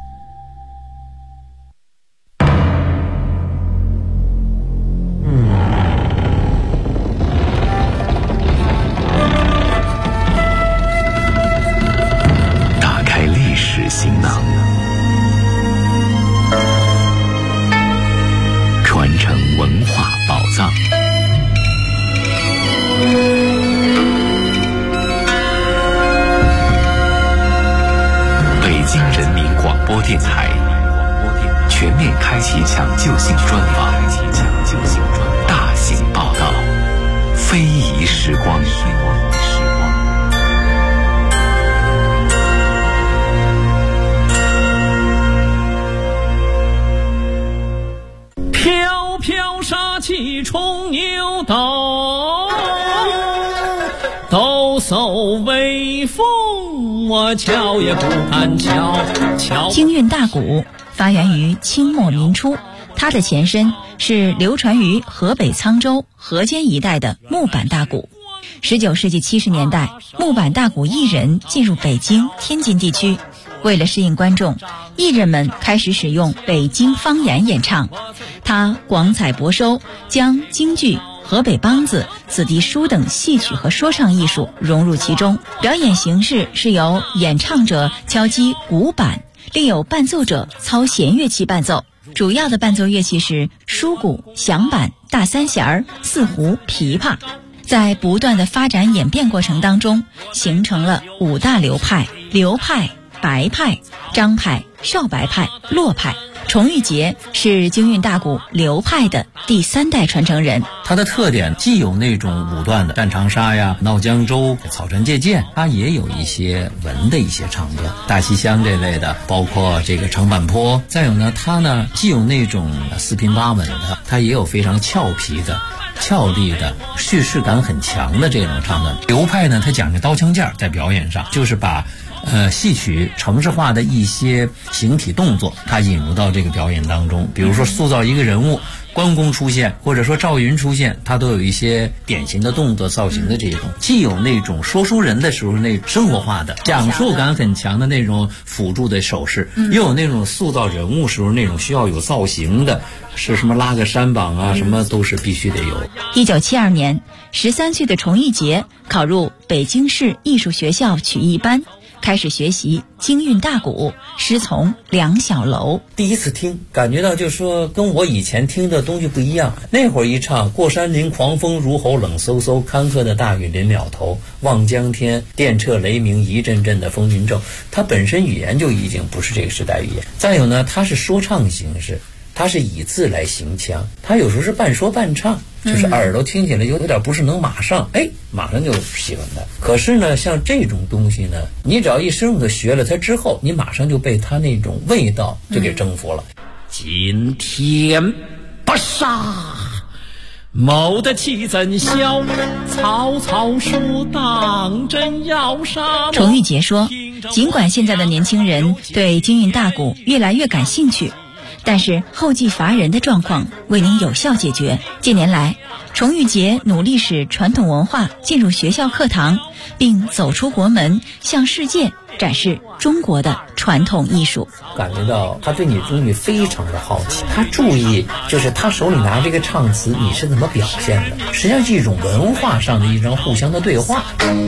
电台，全面开启抢救性专访，大型报道，非遗时光。 飘飘杀气冲牛斗，抖擞威风，我瞧也不敢瞧。 京韵大鼓发源于清末民初，它的前身是流传于河北沧州、河间一带的木板大鼓。19世纪70年代，木板大鼓艺人进入北京、天津地区，为了适应观众，艺人们开始使用北京方言演唱。他广采博收，将京剧、河北梆子、子弟书等戏曲和说唱艺术融入其中。表演形式是由演唱者敲击鼓板，另有伴奏者操弦乐器伴奏。主要的伴奏乐器是书鼓、响板、大三弦、四胡、琵琶。在不断的发展演变过程当中，形成了5大流派：刘派、白派、张派、少白派、骆派。崇玉杰是京韵大鼓刘派的第3代传承人。 它的特点既有那种武断的战长沙呀、闹江州、草船借箭，它也有一些文的一些唱歌，大西厢这类的，包括这个长坂坡。再有呢，它呢既有那种四平八稳的，它也有非常俏皮的、俏丽的、叙事感很强的这种唱段。刘派呢，它讲究刀枪剑，在表演上就是把戏曲程式化的一些形体动作，它引入到这个表演当中。比如说塑造一个人物，关公出现，或者说赵云出现，它都有一些典型的动作造型的这种，既有那种说书人的时候那生活化的讲述感很强的那种辅助的手势，又有那种塑造人物时候那种需要有造型的，是什么拉个山膀啊，什么都是必须得有。 1972年，13岁的崇玉杰考入北京市艺术学校曲艺班，开始学习京韵大鼓，师从梁小楼。 第一次听，感觉到就是说跟我以前听的东西不一样。那会儿一唱过山林狂风如吼，冷飕飕，坎坷的大雨临了头，望江天，电掣雷鸣，一阵阵的风云骤。它本身语言就已经不是这个时代语言。再有呢，它是说唱形式，它是以字来行腔，它有时候是半说半唱，就是耳朵听起来有点不是能马上就喜欢它。可是呢，像这种东西呢，你只要一深入的学了它之后，你马上就被它那种味道就给征服了。 今天不杀，谋得其怎消？曹操说当真要杀。 崇玉杰说，尽管现在的年轻人对京韵大鼓越来越感兴趣，但是后继乏人的状况未能有效解决。近年来，崇玉杰努力使传统文化进入学校课堂，并走出国门，向世界展示中国的传统艺术。 感觉到他对你的东西非常的好奇，他注意就是他手里拿这个唱词你是怎么表现的，实际上是一种文化上的一种互相的对话。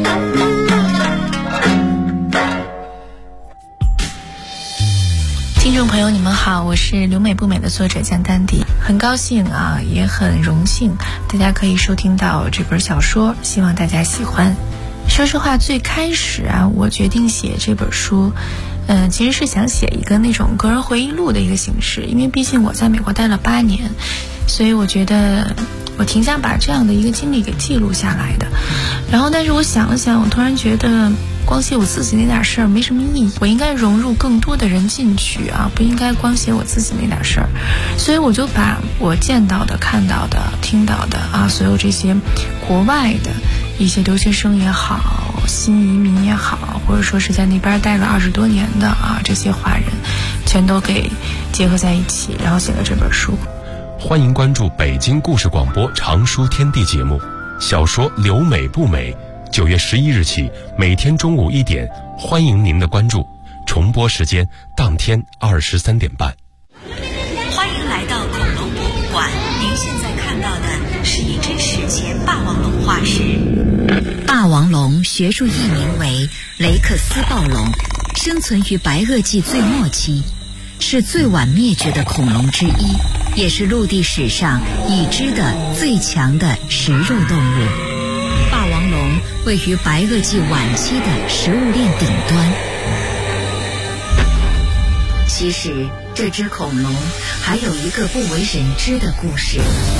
听众朋友你们好，我是留美不美的作者江丹迪，很高兴啊，也很荣幸大家可以收听到这本小说，希望大家喜欢。说实话，最开始啊，我决定写这本书其实是想写一个那种个人回忆录的一个形式，因为毕竟我在美国待了8年，所以我觉得我挺想把这样的一个经历给记录下来的。然后但是我想了想，我突然觉得光写我自己那点事儿没什么意义，我应该融入更多的人进去啊，不应该光写我自己那点事儿。所以我就把我见到的、看到的、听到的啊，所有这些国外的一些留学生也好，新移民也好，或者说是在那边待了20多年的啊，这些华人全都给结合在一起，然后写了这本书。 欢迎关注北京故事广播常书天地节目，小说《留美不美》9月11日起，每天中午1点，欢迎您的关注。重播时间当天23点半。 欢迎来到恐龙博物馆，您现在看到的是一只史前霸王龙化石。霸王龙学术译名为雷克斯暴龙，生存于白垩纪最末期，是最晚灭绝的恐龙之一，也是陆地史上已知的最强的食肉动物。霸王龙位于白垩纪晚期的食物链顶端， 其实这只恐龙还有一个不为人知的故事。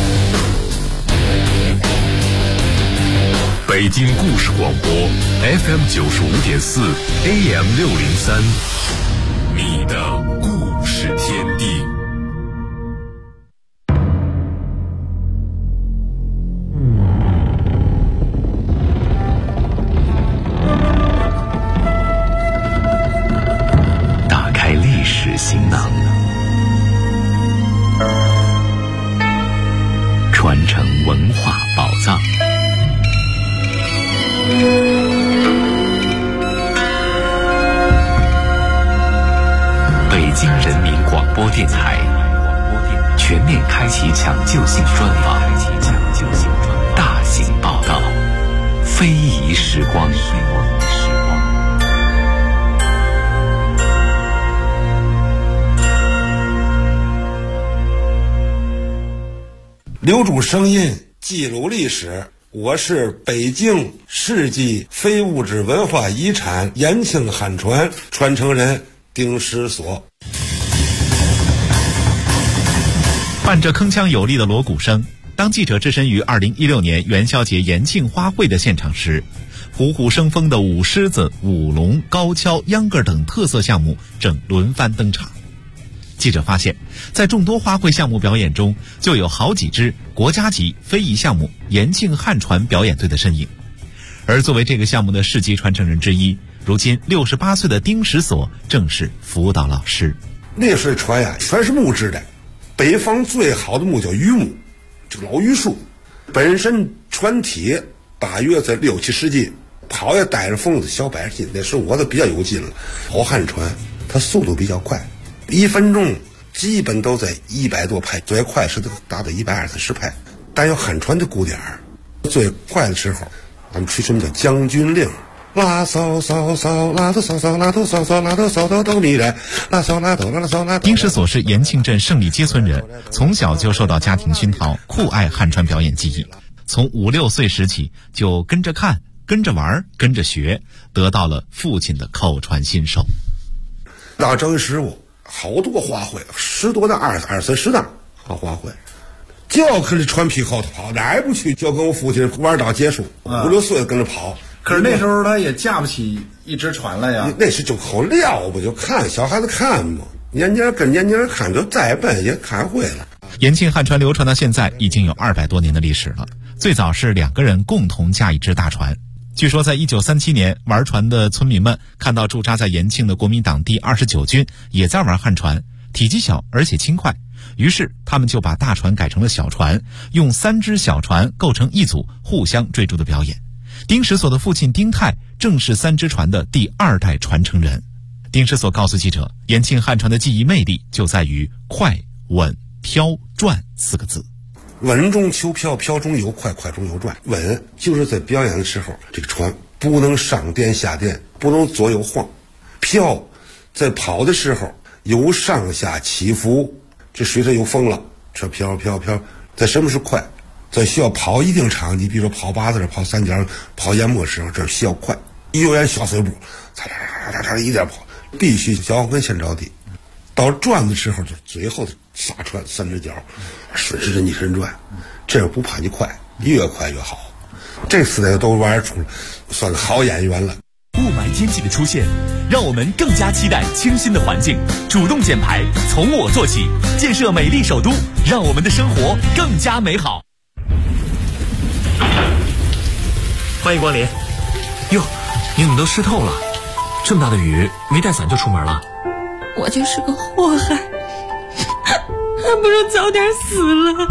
北京故事广播 FM 95.4 AM 603，你的故事天地。打开历史行囊，传承文化宝藏。北京人民广播电台全面开启抢救性专访，大型报道，非遗时光。 留住声音，记录历史。我是北京世纪非物质文化遗产延庆汉船传承人丁石所。 伴着铿锵有力的锣鼓声，当记者置身于2016年元宵节延庆花卉的现场时，虎虎生风的舞狮子、舞龙、高跷、秧歌等特色项目正轮番登场。记者发现，在众多花卉项目表演中，就有好几支国家级非遗项目延庆汉船表演队的身影。而作为这个项目的世纪传承人之一，如今68岁的丁石所正是辅导老师。 那时候船呀，全是木质的，北方最好的木叫榆木，这个老榆树，本身船体大约在6、7世纪，跑也带着风子小100斤，那时候我都比较有劲了。跑汉船，它速度比较快，1分钟基本都在100多拍，最快是达到120、130拍。但有汉船的鼓点儿，最快的时候，咱们吹什么叫将军令，拉骚骚骚，拉头骚骚，拉头骚骚，拉头骚骚都迷人，拉骚拉头拉骚拉头。 丁石所是延庆镇胜利街村人，从小就受到家庭熏陶，酷爱汉船表演技艺。从5、6岁时起，就跟着看、跟着玩、跟着学，得到了父亲的口传心授。 到正师傅，好多花卉，10多档、20、30档好花卉，就要跟着船皮后头跑，哪儿也不去，就跟我父亲玩到结束，5、6岁跟着跑。 可是那时候他也架不起一只船来呀。 那是就好撂不就看小孩子看嘛，年年跟年年看，就再笨也看会了。 延庆汉船流传到现在已经有200多年的历史了。最早是2个人共同驾一只大船。据说在1937年，玩船的村民们看到驻扎在延庆的国民党第29军也在玩汉船，体积小而且轻快，于是他们就把大船改成了小船，用3只小船构成一组，互相追逐的表演。丁石所的父亲丁泰正是3只船的第2代传承人。丁石所告诉记者，延庆汉船的技艺魅力就在于快、稳、飘、转4个字。 稳中求飘，飘中有快，快中有转。稳就是在表演的时候，这个船不能上颠下颠，不能左右晃。飘在跑的时候有上下起伏，这水上有风了，这飘飘飘。在什么是快？在需要跑一定长，你比如说跑8字、跑3角、跑淹没时候，这需要快。幼儿小碎步，嚓嚓嚓嚓一点跑，必须脚跟先着地。到转的时候，就最后的撒船3只脚，顺时针逆时针转，这样不怕你快，越快越好。这4代都玩出了，算个好演员了。 雾霾天气的出现，让我们更加期待清新的环境，主动减排，从我做起，建设美丽首都，让我们的生活更加美好。 欢迎光临。哟，你怎么都湿透了？这么大的雨，没带伞就出门了？ 我就是个祸害，还不如早点死了。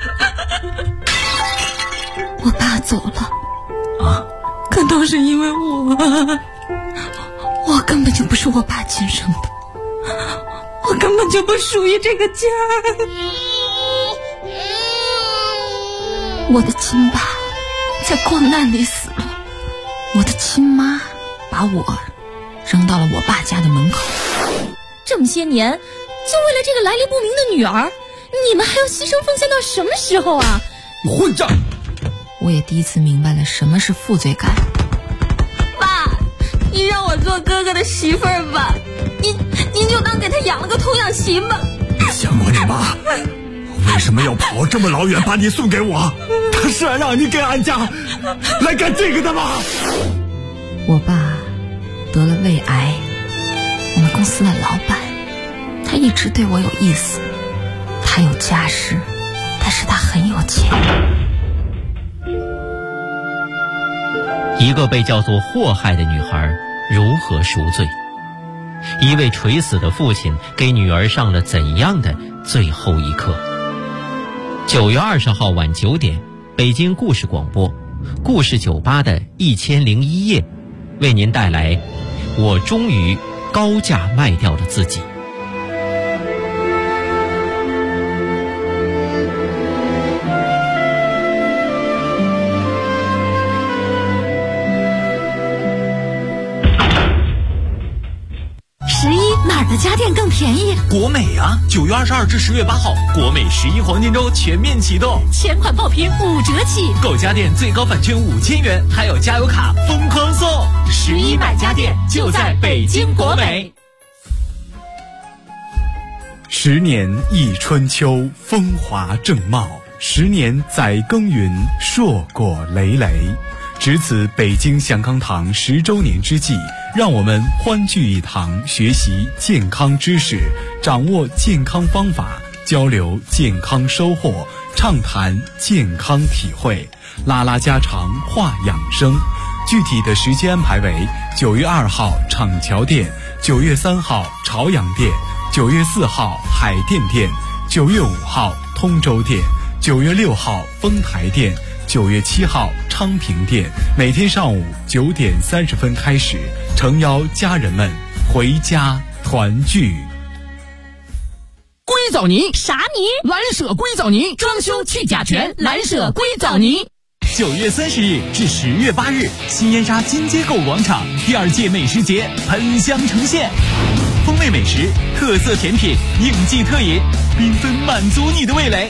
我爸走了啊， 可都是因为我根本就不是我爸亲生的，我根本就不属于这个家。我的亲爸在矿难里死了，我的亲妈把我扔到了我爸家的门口。 这么些年，就为了这个来历不明的女儿，你们还要牺牲奉献到什么时候啊？ 混账！ 我也第一次明白了什么是负罪感。 爸，你让我做哥哥的媳妇儿吧， 您就当给他养了个童养媳吧。 想过你妈为什么要跑这么老远把你送给我？他是让你给俺家来干这个的吗？ 我爸得了胃癌，我们公司的老板，他一直对我有意思，他有家室，但是他很有钱。 一个被叫做祸害的女孩如何赎罪？一位垂死的父亲给女儿上了怎样的最后一课？9月20号晚9点，北京故事广播故事酒吧的1001夜，为您带来我终于高价卖掉了自己。 哪儿的家电更便宜？ 国美啊！9月22至10月8号，国美11黄金周全面启动， 前款爆品5折起， 购家电最高返券5000元，还有加油卡疯狂送。 11买家电就在北京国美。 10年忆春秋，风华正茂；10年载耕耘，硕果累累。值此北京祥康堂10周年之际，让我们欢聚一堂，学习健康知识，掌握健康方法，交流健康收获，畅谈健康体会，拉拉家常，话养生。具体的时间安排为9月2号厂桥店，9月3号朝阳店，9月4号海淀店，9月5号通州店，9月6号丰台店，9月7号昌平店。每天上午9点30分开始，诚邀家人们回家团聚。 硅藻泥啥泥？ 蓝舍硅藻泥，装修去甲醛，蓝舍硅藻泥。 9月30日至10月8日，新烟沙金街购物广场第2届美食节喷香呈现，风味美食、特色甜品、应季特饮，缤纷满足你的味蕾。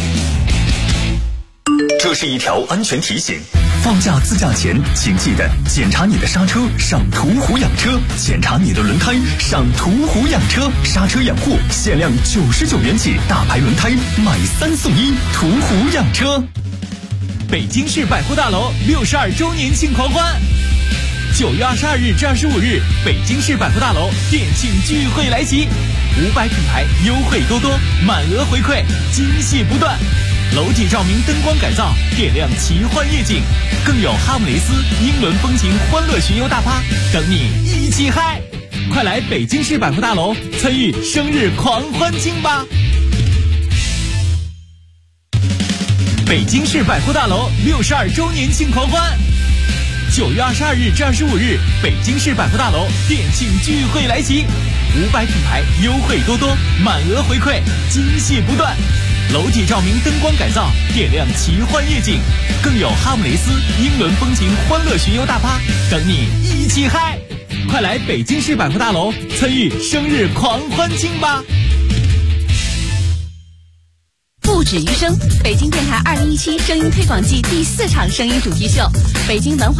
这是一条安全提醒，放假自驾前请记得检查你的刹车，上途虎养车；检查你的轮胎，上途虎养车。刹车养护限量99元起，大牌轮胎买3送1，途虎养车。北京市百货大楼62周年庆狂欢，9月22日至25日，北京市百货大楼店庆聚会来袭，500品牌优惠多多，满额回馈，惊喜不断。楼体照明灯光改造，点亮奇幻夜景，更有哈姆雷斯英伦风情欢乐巡游大趴等你一起嗨！快来北京市百货大楼参与生日狂欢庆吧！北京市百货大楼62周年庆狂欢，9月22日至25日，北京市百货大楼店庆聚会来袭，500品牌优惠多多，满额回馈，惊喜不断。楼体照明灯光改造，点亮奇幻夜景，更有哈姆雷斯英伦风情欢乐巡游大趴等你一起嗨！快来北京市百货大楼参与生日狂欢庆吧！ 不止于声，北京电台2017声音推广季第4场声音主题秀，北京文化